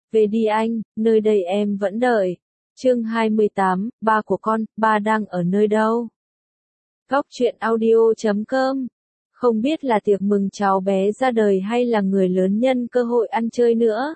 Về đi anh, nơi đây em vẫn đợi. Chương 28, ba của con, ba đang ở nơi đâu? Góc truyện audio.com. Không biết là tiệc mừng cháu bé ra đời hay là người lớn nhân cơ hội ăn chơi nữa.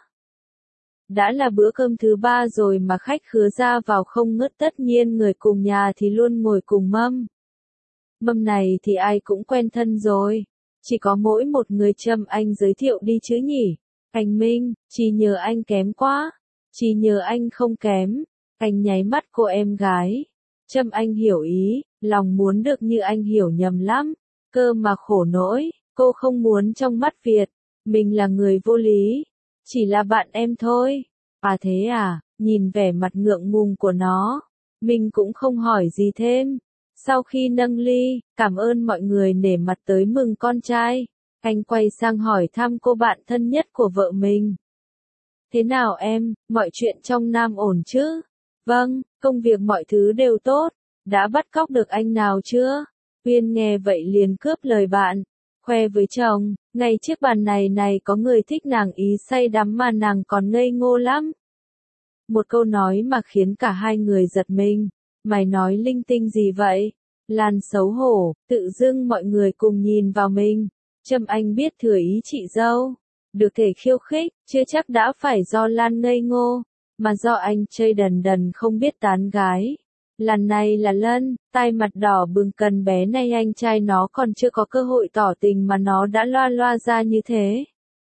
Đã là bữa cơm thứ 3 rồi mà khách khứa ra vào không ngớt, tất nhiên người cùng nhà thì luôn ngồi cùng mâm. Mâm này thì ai cũng quen thân rồi. Chỉ có mỗi một người Trâm Anh giới thiệu đi chứ nhỉ. Anh Minh, chỉ nhờ anh kém quá. Chỉ nhờ anh không kém. Anh nháy mắt cô em gái. Trâm Anh hiểu ý, lòng muốn được như anh hiểu nhầm lắm. Cơ mà khổ nỗi, cô không muốn trong mắt Việt. Mình là người vô lý. Chỉ là bạn em thôi. À thế à, nhìn vẻ mặt ngượng ngùng của nó. Mình cũng không hỏi gì thêm. Sau khi nâng ly, cảm ơn mọi người nể mặt tới mừng con trai. Anh quay sang hỏi thăm cô bạn thân nhất của vợ mình. Thế nào em, mọi chuyện trong Nam ổn chứ? Vâng, công việc mọi thứ đều tốt. Đã bắt cóc được anh nào chưa? Uyên nghe vậy liền cướp lời bạn. Khoe với chồng, ngay chiếc bàn này có người thích nàng ý say đắm mà nàng còn ngây ngô lắm. Một câu nói mà khiến cả hai người giật mình. Mày nói linh tinh gì vậy? Lan xấu hổ, tự dưng mọi người cùng nhìn vào mình. Trâm Anh biết thừa ý chị dâu. Được thể khiêu khích, chưa chắc đã phải do Lan ngây ngô, mà do anh chơi đần đần không biết tán gái. Lần này là Lân, tai mặt đỏ bừng cần bé này anh trai nó còn chưa có cơ hội tỏ tình mà nó đã loa loa ra như thế.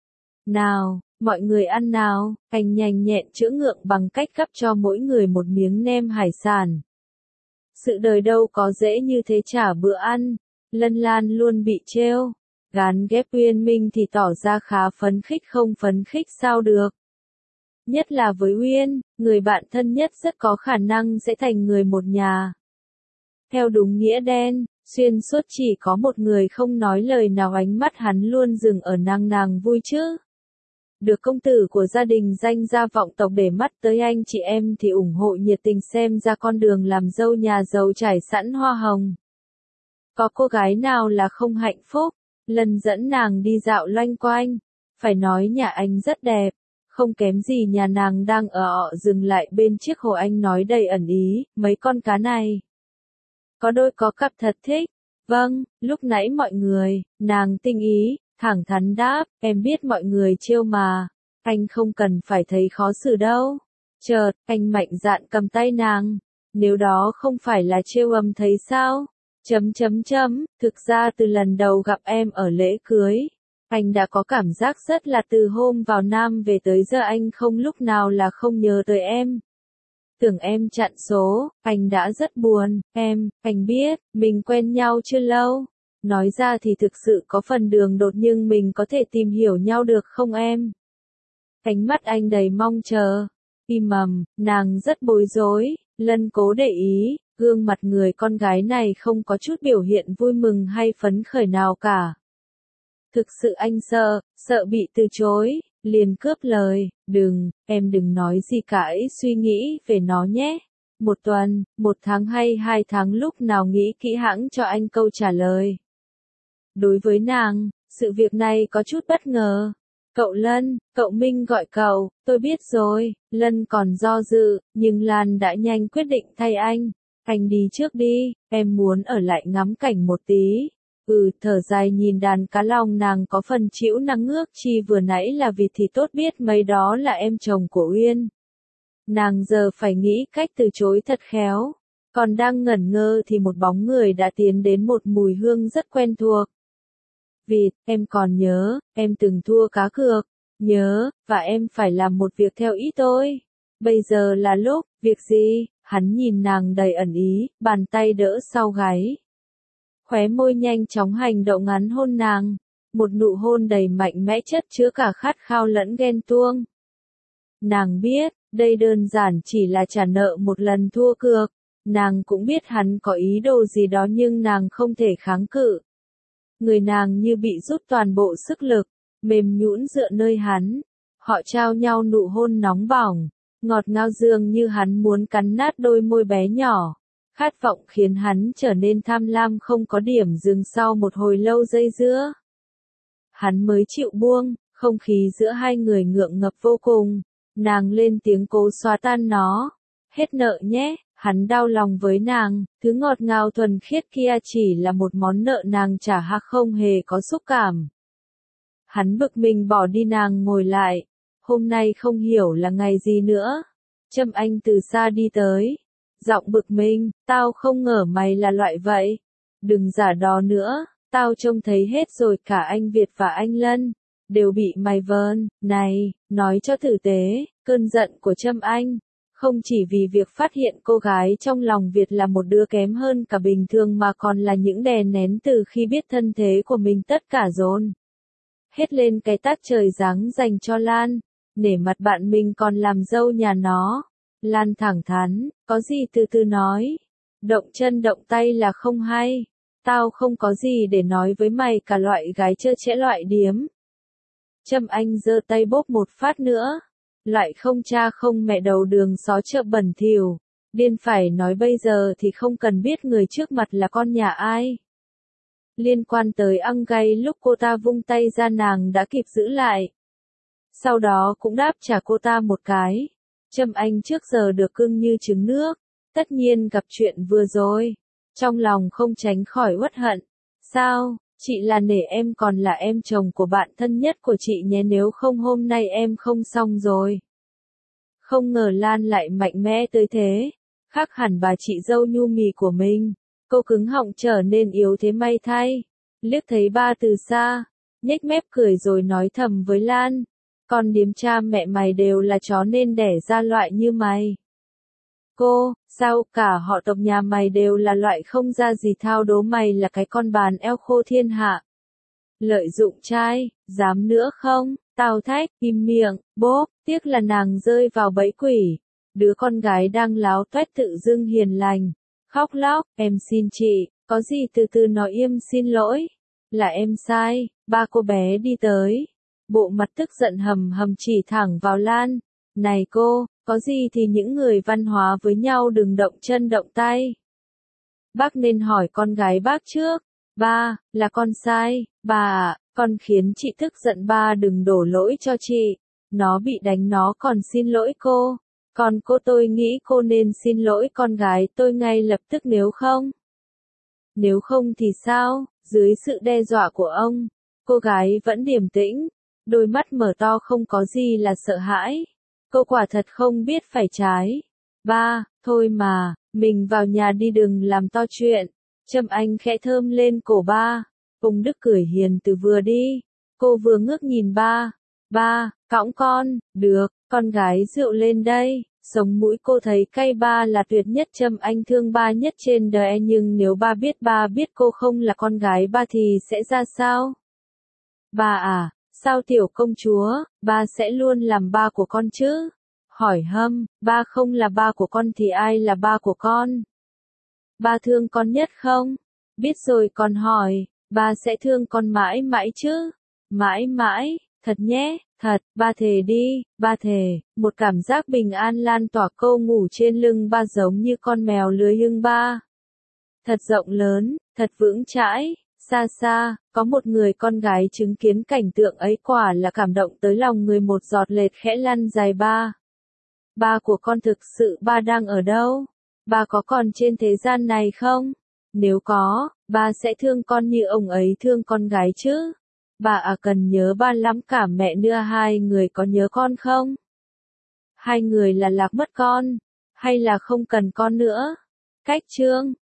Nào, mọi người ăn nào, anh nhanh nhẹn chữa ngượng bằng cách gắp cho mỗi người một miếng nem hải sản. Sự đời đâu có dễ như thế trả bữa ăn, Lân Lan luôn bị trêu. Gán ghép Uyên Minh thì tỏ ra khá phấn khích, không phấn khích sao được. Nhất là với Uyên, người bạn thân nhất rất có khả năng sẽ thành người một nhà. Theo đúng nghĩa đen, xuyên suốt chỉ có một người không nói lời nào, ánh mắt hắn luôn dừng ở nàng vui chứ. Được công tử của gia đình danh gia vọng tộc để mắt tới anh chị em thì ủng hộ nhiệt tình, xem ra con đường làm dâu nhà giàu trải sẵn hoa hồng. Có cô gái nào là không hạnh phúc? Lần dẫn nàng đi dạo loanh quanh. Phải nói nhà anh rất đẹp. Không kém gì nhà nàng đang ở ọ, dừng lại bên chiếc hồ anh nói đầy ẩn ý, mấy con cá này. Có đôi có cặp thật thích. Vâng, lúc nãy mọi người, nàng tinh ý, thẳng thắn đáp, em biết mọi người trêu mà. Anh không cần phải thấy khó xử đâu. Chợt, anh mạnh dạn cầm tay nàng. Nếu đó không phải là trêu thấy sao? Thực ra từ lần đầu gặp em ở lễ cưới, anh đã có cảm giác rất là từ hôm vào Nam về tới giờ anh không lúc nào là không nhớ tới em. Tưởng em chặn số, anh đã rất buồn, anh biết, mình quen nhau chưa lâu. Nói ra thì thực sự có phần đường đột nhưng mình có thể tìm hiểu nhau được không em? Ánh mắt anh đầy mong chờ. Im ầm, nàng rất bối rối, Lân cố để ý. Gương mặt người con gái này không có chút biểu hiện vui mừng hay phấn khởi nào cả. Thực sự anh sợ bị từ chối, liền cướp lời, em đừng nói gì cả, suy nghĩ về nó nhé. 1 tuần, 1 tháng hay 2 tháng, lúc nào nghĩ kỹ hãng cho anh câu trả lời. Đối với nàng, sự việc này có chút bất ngờ. Cậu Lân, cậu Minh gọi cậu, tôi biết rồi. Lân còn do dự, nhưng Lan đã nhanh quyết định thay anh. Anh đi trước đi, em muốn ở lại ngắm cảnh một tí. Thở dài nhìn đàn cá lòng nàng có phần chịu nắng ngước, chi vừa nãy là vịt thì tốt biết mấy đó là em chồng của Uyên. Nàng giờ phải nghĩ cách từ chối thật khéo. Còn đang ngẩn ngơ thì một bóng người đã tiến đến, một mùi hương rất quen thuộc. Vịt, em còn nhớ, em từng thua cá cược. Nhớ, và em phải làm một việc theo ý tôi. Bây giờ là lúc, việc gì? Hắn nhìn nàng đầy ẩn ý, bàn tay đỡ sau gáy. Khóe môi nhanh chóng hành động ngắn hôn nàng. Một nụ hôn đầy mạnh mẽ chất chứa cả khát khao lẫn ghen tuông. Nàng biết, đây đơn giản chỉ là trả nợ một lần thua cược. Nàng cũng biết hắn có ý đồ gì đó nhưng nàng không thể kháng cự. Người nàng như bị rút toàn bộ sức lực, mềm nhũn dựa nơi hắn. Họ trao nhau nụ hôn nóng bỏng, ngọt ngào dường như hắn muốn cắn nát đôi môi bé nhỏ. Khát vọng khiến hắn trở nên tham lam không có điểm dừng sau một hồi lâu dây dưa. Hắn mới chịu buông, không khí giữa hai người ngượng ngập vô cùng. Nàng lên tiếng cố xóa tan nó. Hết nợ nhé, hắn đau lòng với nàng, thứ ngọt ngào thuần khiết kia chỉ là một món nợ nàng trả hoặc không hề có xúc cảm. Hắn bực mình bỏ đi, nàng ngồi lại. Hôm nay không hiểu là ngày gì nữa. Trâm Anh từ xa đi tới. Giọng bực mình, tao không ngờ mày là loại vậy. Đừng giả đó nữa, tao trông thấy hết rồi, cả anh Việt và anh Lân đều bị mày vờn. Này, nói cho tử tế, cơn giận của Trâm Anh không chỉ vì việc phát hiện cô gái trong lòng Việt là một đứa kém hơn cả bình thường mà còn là những đè nén từ khi biết thân thế của mình tất cả dồn hết lên cái tát trời giáng dành cho Lan. Nể mặt bạn mình còn làm dâu nhà nó. Lan thẳng thắn, có gì từ từ nói. Động chân động tay là không hay. Tao không có gì để nói với mày cả, loại gái trơ trẽ loại điếm. Trâm Anh giơ tay bóp một phát nữa. Loại không cha không mẹ đầu đường xó chợ bẩn thỉu. Điên phải nói bây giờ thì không cần biết người trước mặt là con nhà ai. Liên quan tới ăn gay, lúc cô ta vung tay ra nàng đã kịp giữ lại. Sau đó cũng đáp trả cô ta một cái. Trâm Anh trước giờ được cưng như trứng nước. Tất nhiên gặp chuyện vừa rồi. Trong lòng không tránh khỏi uất hận. Sao, chị là nể em còn là em chồng của bạn thân nhất của chị nhé, nếu không hôm nay em không xong rồi. Không ngờ Lan lại mạnh mẽ tới thế. Khác hẳn bà chị dâu nhu mì của mình. Cô cứng họng trở nên yếu thế may thay. Liếc thấy ba từ xa, nhếch mép cười rồi nói thầm với Lan. Con điếm cha mẹ mày đều là chó nên đẻ ra loại như mày. Cô, sao cả họ tộc nhà mày đều là loại không ra gì, thao đố mày là cái con bàn eo khô thiên hạ. Lợi dụng trai, dám nữa không? Tao thách, im miệng, bốp, tiếc là nàng rơi vào bẫy quỷ. Đứa con gái đang láo toét tự dưng hiền lành. Khóc lóc, em xin chị, có gì từ từ nói, im xin lỗi. Là em sai, ba cô bé đi tới. Bộ mặt tức giận hầm hầm chỉ thẳng vào Lan. Này cô, có gì thì những người văn hóa với nhau đừng động chân động tay. Bác nên hỏi con gái bác trước. Ba, là con sai, bà ạ, con khiến chị tức giận, ba đừng đổ lỗi cho chị. Nó bị đánh nó còn xin lỗi cô. Còn cô, tôi nghĩ cô nên xin lỗi con gái tôi ngay lập tức, nếu không. Nếu không thì sao? Dưới sự đe dọa của ông, cô gái vẫn điềm tĩnh, đôi mắt mở to không có gì là sợ hãi. Cô quả thật không biết phải trái. Ba, thôi mà, mình vào nhà đi, đừng làm to chuyện. Trâm Anh khẽ thơm lên cổ ba. Phùng Đức cười hiền từ vừa đi. Cô vừa ngước nhìn ba. Ba, cõng con, được, con gái rượu lên đây. Sống mũi cô thấy cay, ba là tuyệt nhất, Trâm Anh thương ba nhất trên đời, nhưng nếu ba biết cô không là con gái ba thì sẽ ra sao? Ba à, sao tiểu công chúa, ba sẽ luôn làm ba của con chứ? Hỏi hâm, ba không là ba của con thì ai là ba của con? Ba thương con nhất không? Biết rồi, con hỏi, ba sẽ thương con mãi mãi chứ? Mãi mãi, thật nhé, thật, ba thề đi, ba thề. Một cảm giác bình an lan tỏa, cô ngủ trên lưng ba giống như con mèo lười hưng ba. Thật rộng lớn, thật vững chãi. Xa xa, có một người con gái chứng kiến cảnh tượng ấy quả là cảm động tới lòng người, một giọt lệ khẽ lăn dài. Ba. Ba của con thực sự, ba đang ở đâu? Ba có còn trên thế gian này không? Nếu có, ba sẽ thương con như ông ấy thương con gái chứ? Bà à, cần nhớ ba lắm, cả mẹ nữa. Hai người có nhớ con không? Hai người là lạc mất con, hay là không cần con nữa? Cách chương